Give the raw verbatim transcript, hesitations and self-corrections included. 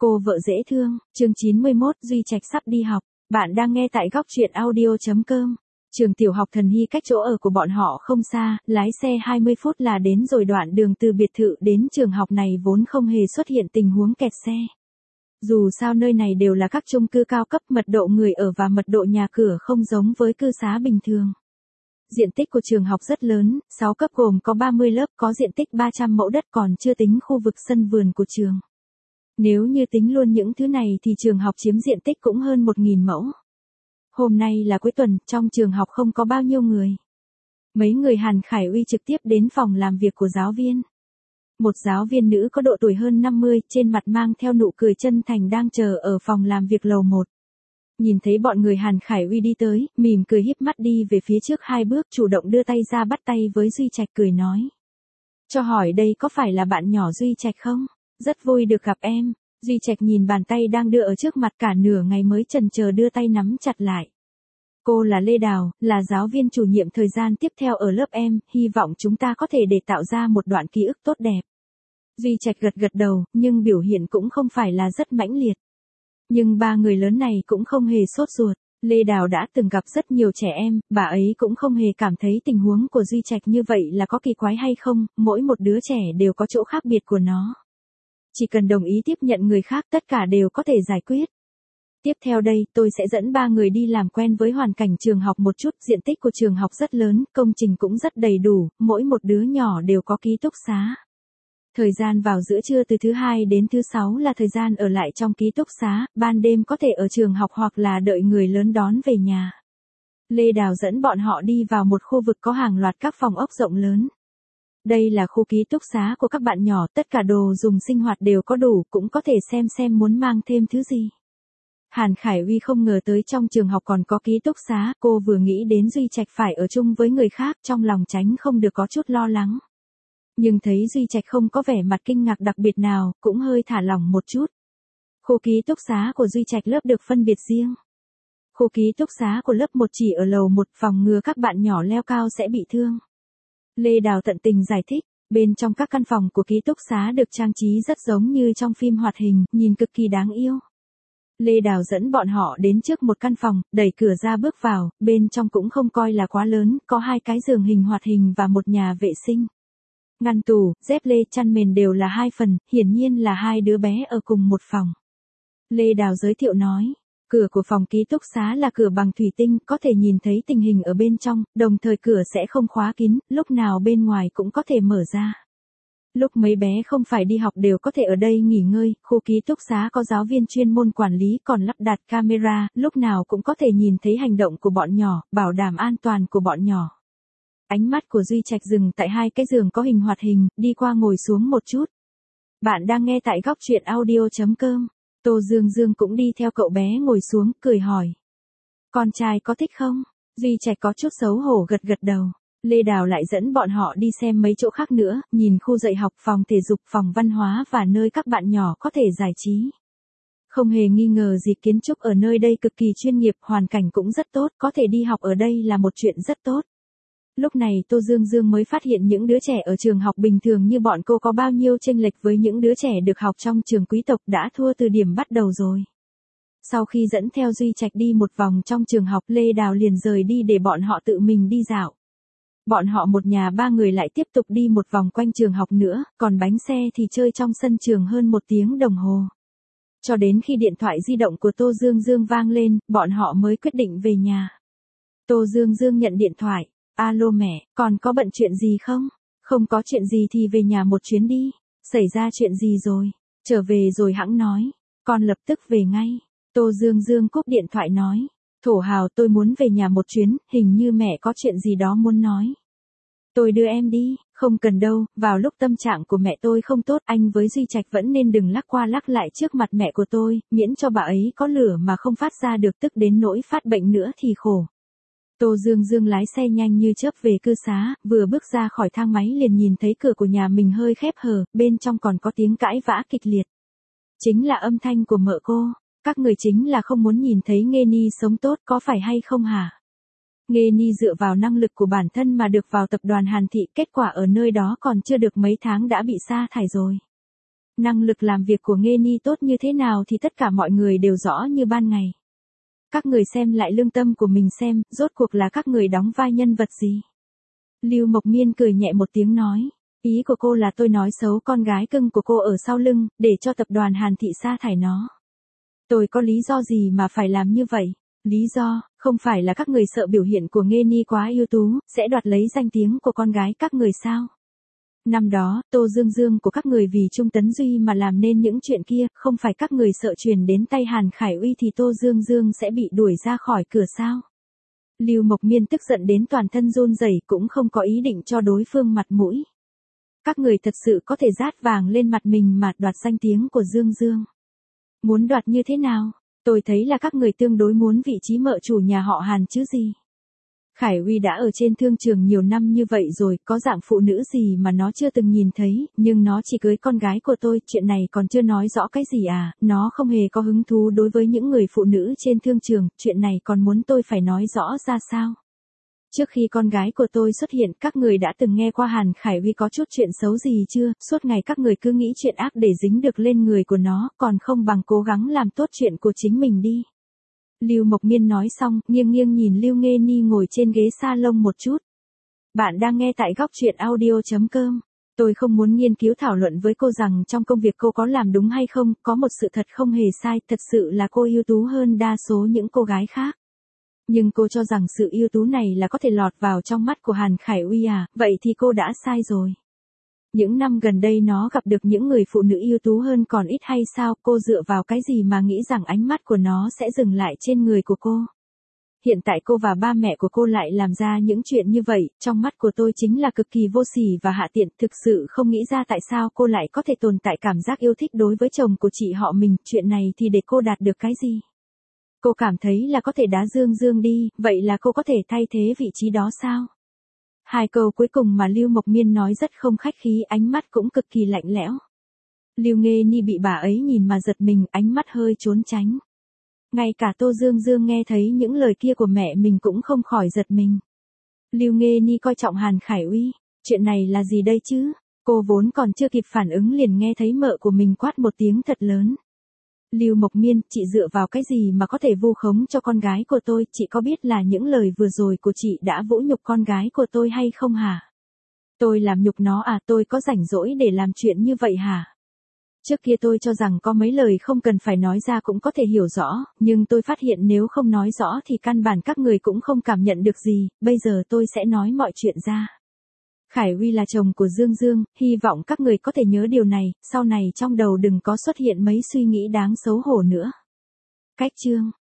Cô vợ dễ thương, chương chín mươi mốt, Duy Trạch sắp đi học. Bạn đang nghe tại góc truyện audio chấm com. Trường tiểu học Thần Hy cách chỗ ở của bọn họ không xa, lái xe hai mươi phút là đến rồi. Đoạn đường từ biệt thự đến trường học này vốn không hề xuất hiện tình huống kẹt xe. Dù sao nơi này đều là các chung cư cao cấp, mật độ người ở và mật độ nhà cửa không giống với cư xá bình thường. Diện tích của trường học rất lớn, sáu cấp gồm có ba mươi lớp, có diện tích ba trăm mẫu đất, còn chưa tính khu vực sân vườn của trường. Nếu như tính luôn những thứ này thì trường học chiếm diện tích cũng hơn một nghìn mẫu. Hôm nay là cuối tuần, trong trường học không có bao nhiêu người. Mấy người Hàn Khải Uy trực tiếp đến phòng làm việc của giáo viên. Một giáo viên nữ có độ tuổi hơn năm mươi, trên mặt mang theo nụ cười chân thành đang chờ ở phòng làm việc lầu một. Nhìn thấy bọn người Hàn Khải Uy đi tới, mỉm cười híp mắt đi về phía trước hai bước, chủ động đưa tay ra bắt tay với Duy Trạch, cười nói. Cho hỏi đây có phải là bạn nhỏ Duy Trạch không? Rất vui được gặp em. Duy Trạch nhìn bàn tay đang đưa ở trước mặt, cả nửa ngày mới chần chờ đưa tay nắm chặt lại. Cô là Lê Đào, là giáo viên chủ nhiệm thời gian tiếp theo ở lớp em, hy vọng chúng ta có thể để tạo ra một đoạn ký ức tốt đẹp. Duy Trạch gật gật đầu, nhưng biểu hiện cũng không phải là rất mãnh liệt. Nhưng ba người lớn này cũng không hề sốt ruột. Lê Đào đã từng gặp rất nhiều trẻ em, bà ấy cũng không hề cảm thấy tình huống của Duy Trạch như vậy là có kỳ quái hay không, mỗi một đứa trẻ đều có chỗ khác biệt của nó. Chỉ cần đồng ý tiếp nhận người khác, tất cả đều có thể giải quyết. Tiếp theo đây, tôi sẽ dẫn ba người đi làm quen với hoàn cảnh trường học một chút. Diện tích của trường học rất lớn, công trình cũng rất đầy đủ, mỗi một đứa nhỏ đều có ký túc xá. Thời gian vào giữa trưa từ thứ hai đến thứ sáu là thời gian ở lại trong ký túc xá, ban đêm có thể ở trường học hoặc là đợi người lớn đón về nhà. Lê Đào dẫn bọn họ đi vào một khu vực có hàng loạt các phòng ốc rộng lớn. Đây là khu ký túc xá của các bạn nhỏ, tất cả đồ dùng sinh hoạt đều có đủ, cũng có thể xem xem muốn mang thêm thứ gì. Hàn Khải Uy không ngờ tới trong trường học còn có ký túc xá, cô vừa nghĩ đến Duy Trạch phải ở chung với người khác, trong lòng tránh không được có chút lo lắng. Nhưng thấy Duy Trạch không có vẻ mặt kinh ngạc đặc biệt nào, cũng hơi thả lỏng một chút. Khu ký túc xá của Duy Trạch lớp được phân biệt riêng. Khu ký túc xá của lớp một chỉ ở lầu một, phòng ngừa các bạn nhỏ leo cao sẽ bị thương. Lê Đào tận tình giải thích, bên trong các căn phòng của ký túc xá được trang trí rất giống như trong phim hoạt hình, nhìn cực kỳ đáng yêu. Lê Đào dẫn bọn họ đến trước một căn phòng, đẩy cửa ra bước vào, bên trong cũng không coi là quá lớn, có hai cái giường hình hoạt hình và một nhà vệ sinh. Ngăn tủ, dép lê, chăn mền đều là hai phần, hiển nhiên là hai đứa bé ở cùng một phòng. Lê Đào giới thiệu nói, cửa của phòng ký túc xá là cửa bằng thủy tinh, có thể nhìn thấy tình hình ở bên trong, đồng thời cửa sẽ không khóa kín, lúc nào bên ngoài cũng có thể mở ra. Lúc mấy bé không phải đi học đều có thể ở đây nghỉ ngơi, khu ký túc xá có giáo viên chuyên môn quản lý, còn lắp đặt camera, lúc nào cũng có thể nhìn thấy hành động của bọn nhỏ, bảo đảm an toàn của bọn nhỏ. Ánh mắt của Duy Trạch dừng tại hai cái giường có hình hoạt hình, đi qua ngồi xuống một chút. Bạn đang nghe tại góc truyện audio chấm com. Tô Dương Dương cũng đi theo cậu bé ngồi xuống, cười hỏi. Con trai có thích không? Duy Trạch có chút xấu hổ gật gật đầu. Lê Đào lại dẫn bọn họ đi xem mấy chỗ khác nữa, nhìn khu dạy học, phòng thể dục, phòng văn hóa và nơi các bạn nhỏ có thể giải trí. Không hề nghi ngờ gì, kiến trúc ở nơi đây cực kỳ chuyên nghiệp, hoàn cảnh cũng rất tốt, có thể đi học ở đây là một chuyện rất tốt. Lúc này Tô Dương Dương mới phát hiện những đứa trẻ ở trường học bình thường như bọn cô có bao nhiêu chênh lệch với những đứa trẻ được học trong trường quý tộc, đã thua từ điểm bắt đầu rồi. Sau khi dẫn theo Duy Trạch đi một vòng trong trường học, Lê Đào liền rời đi để bọn họ tự mình đi dạo. Bọn họ một nhà ba người lại tiếp tục đi một vòng quanh trường học nữa, còn bánh xe thì chơi trong sân trường hơn một tiếng đồng hồ. Cho đến khi điện thoại di động của Tô Dương Dương vang lên, bọn họ mới quyết định về nhà. Tô Dương Dương nhận điện thoại. Alo mẹ, còn có bận chuyện gì không? Không có chuyện gì thì về nhà một chuyến đi. Xảy ra chuyện gì rồi? Trở về rồi hẵng nói. Con lập tức về ngay. Tô Dương Dương cúp điện thoại nói. Thổ Hào, tôi muốn về nhà một chuyến, hình như mẹ có chuyện gì đó muốn nói. Tôi đưa em đi. Không cần đâu, vào lúc tâm trạng của mẹ tôi không tốt, anh với Duy Trạch vẫn nên đừng lắc qua lắc lại trước mặt mẹ của tôi, miễn cho bà ấy có lửa mà không phát ra được, tức đến nỗi phát bệnh nữa thì khổ. Tô Dương Dương lái xe nhanh như chớp về cư xá, vừa bước ra khỏi thang máy liền nhìn thấy cửa của nhà mình hơi khép hờ, bên trong còn có tiếng cãi vã kịch liệt. Chính là âm thanh của mợ cô, các người chính là không muốn nhìn thấy Nghê Ni sống tốt, có phải hay không hả? Nghê Ni dựa vào năng lực của bản thân mà được vào tập đoàn Hàn Thị, kết quả ở nơi đó còn chưa được mấy tháng đã bị sa thải rồi. Năng lực làm việc của Nghê Ni tốt như thế nào thì tất cả mọi người đều rõ như ban ngày. Các người xem lại lương tâm của mình xem, rốt cuộc là các người đóng vai nhân vật gì? Lưu Mộc Miên cười nhẹ một tiếng nói. Ý của cô là tôi nói xấu con gái cưng của cô ở sau lưng, để cho tập đoàn Hàn Thị sa thải nó. Tôi có lý do gì mà phải làm như vậy? Lý do, không phải là các người sợ biểu hiện của Nghê Ni quá ưu tú, sẽ đoạt lấy danh tiếng của con gái các người sao? Năm đó, Tô Dương Dương của các người vì Trung Tấn Duy mà làm nên những chuyện kia, không phải các người sợ truyền đến tay Hàn Khải Uy thì Tô Dương Dương sẽ bị đuổi ra khỏi cửa sao? Lưu Mộc Miên tức giận đến toàn thân run rẩy, cũng không có ý định cho đối phương mặt mũi. Các người thật sự có thể rát vàng lên mặt mình mà đoạt danh tiếng của Dương Dương. Muốn đoạt như thế nào? Tôi thấy là các người tương đối muốn vị trí mợ chủ nhà họ Hàn chứ gì. Khải Uy đã ở trên thương trường nhiều năm như vậy rồi, có dạng phụ nữ gì mà nó chưa từng nhìn thấy, nhưng nó chỉ cưới con gái của tôi, chuyện này còn chưa nói rõ cái gì à, nó không hề có hứng thú đối với những người phụ nữ trên thương trường, chuyện này còn muốn tôi phải nói rõ ra sao? Trước khi con gái của tôi xuất hiện, các người đã từng nghe qua Hàn Khải Uy có chút chuyện xấu gì chưa? Suốt ngày các người cứ nghĩ chuyện ác để dính được lên người của nó, còn không bằng cố gắng làm tốt chuyện của chính mình đi. Lưu Mộc Miên nói xong, nghiêng nghiêng nhìn Lưu Nghê Ni ngồi trên ghế salon một chút. Bạn đang nghe tại góc truyện audio chấm com. Tôi không muốn nghiên cứu thảo luận với cô rằng trong công việc cô có làm đúng hay không, có một sự thật không hề sai, thật sự là cô ưu tú hơn đa số những cô gái khác. Nhưng cô cho rằng sự ưu tú này là có thể lọt vào trong mắt của Hàn Khải Uy à, vậy thì cô đã sai rồi. Những năm gần đây nó gặp được những người phụ nữ ưu tú hơn còn ít hay sao, cô dựa vào cái gì mà nghĩ rằng ánh mắt của nó sẽ dừng lại trên người của cô. Hiện tại cô và ba mẹ của cô lại làm ra những chuyện như vậy, trong mắt của tôi chính là cực kỳ vô sỉ và hạ tiện, thực sự không nghĩ ra tại sao cô lại có thể tồn tại cảm giác yêu thích đối với chồng của chị họ mình, chuyện này thì để cô đạt được cái gì? Cô cảm thấy là có thể đá Dương Dương đi, vậy là cô có thể thay thế vị trí đó sao? Hai câu cuối cùng mà Lưu Mộc Miên nói rất không khách khí, ánh mắt cũng cực kỳ lạnh lẽo. Lưu Nghê Ni bị bà ấy nhìn mà giật mình, ánh mắt hơi trốn tránh. Ngay cả Tô Dương Dương nghe thấy những lời kia của mẹ mình cũng không khỏi giật mình. Lưu Nghê Ni coi trọng Hàn Khải Uy, chuyện này là gì đây chứ? Cô vốn còn chưa kịp phản ứng liền nghe thấy mợ của mình quát một tiếng thật lớn. Lưu Mộc Miên, chị dựa vào cái gì mà có thể vu khống cho con gái của tôi, chị có biết là những lời vừa rồi của chị đã vũ nhục con gái của tôi hay không hả? Tôi làm nhục nó à, tôi có rảnh rỗi để làm chuyện như vậy hả? Trước kia tôi cho rằng có mấy lời không cần phải nói ra cũng có thể hiểu rõ, nhưng tôi phát hiện nếu không nói rõ thì căn bản các người cũng không cảm nhận được gì, bây giờ tôi sẽ nói mọi chuyện ra. Khải Uy là chồng của Dương Dương, hy vọng các người có thể nhớ điều này, sau này trong đầu đừng có xuất hiện mấy suy nghĩ đáng xấu hổ nữa. Cách chương